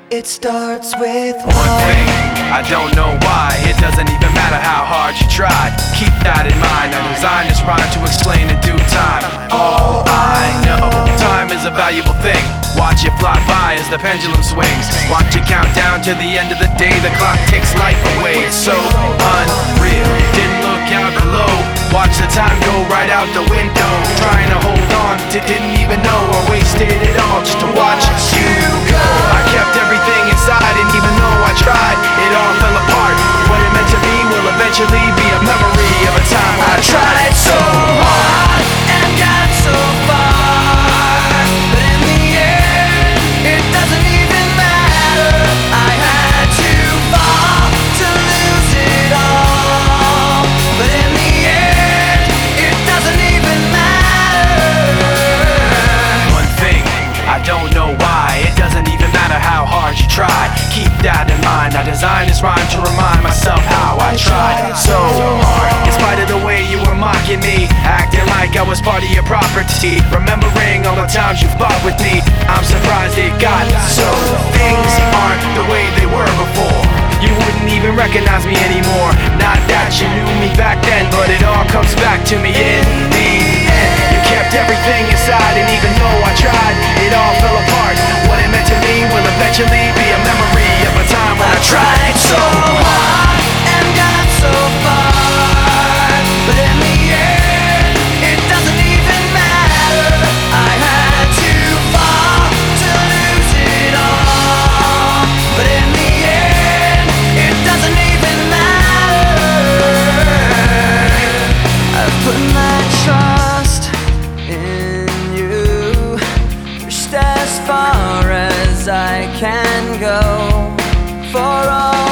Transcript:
It starts with one thing, I don't know why. It doesn't even matter how hard you try. Keep that in mind, I designed this rhyme to explain in due time. All I know, time is a valuable thing. Watch it fly by as the pendulum swings. Watch it count down to the end of the day. The clock takes life away, it's so unreal. Didn't look out below, watch the time go right out the window. Trying to hold on to didn't even know I wasted it all just to watch you go. I kept everything inside, and even though I tried, it all fell apart. What it meant to be will eventually be a memory of a time when I tried so hard and got so far, but in the end, it doesn't even matter. I had to fall to lose it all, but in the end, it doesn't even matter. One thing, I don't know why. It doesn't even matter how hard you try. Keep that in mind, I designed this rhyme to remind myself how I tried so hard. In spite of the way you were mocking me, acting like I was part of your property, remembering all the times you fought with me, I'm surprised it got so. Things aren't the way they were before. You wouldn't even recognize me anymore. Not that you knew me back then, but it all comes back to me in the end. You kept everything inside, and even though I tried, it all fell apart. What it meant to me will eventually be a memory of a time when I tried so hard and got so far, but in the end, it doesn't even matter. I had to fall to lose it all, but in the end, it doesn't even matter. I've put my trust in you, pushed as far as I can go for all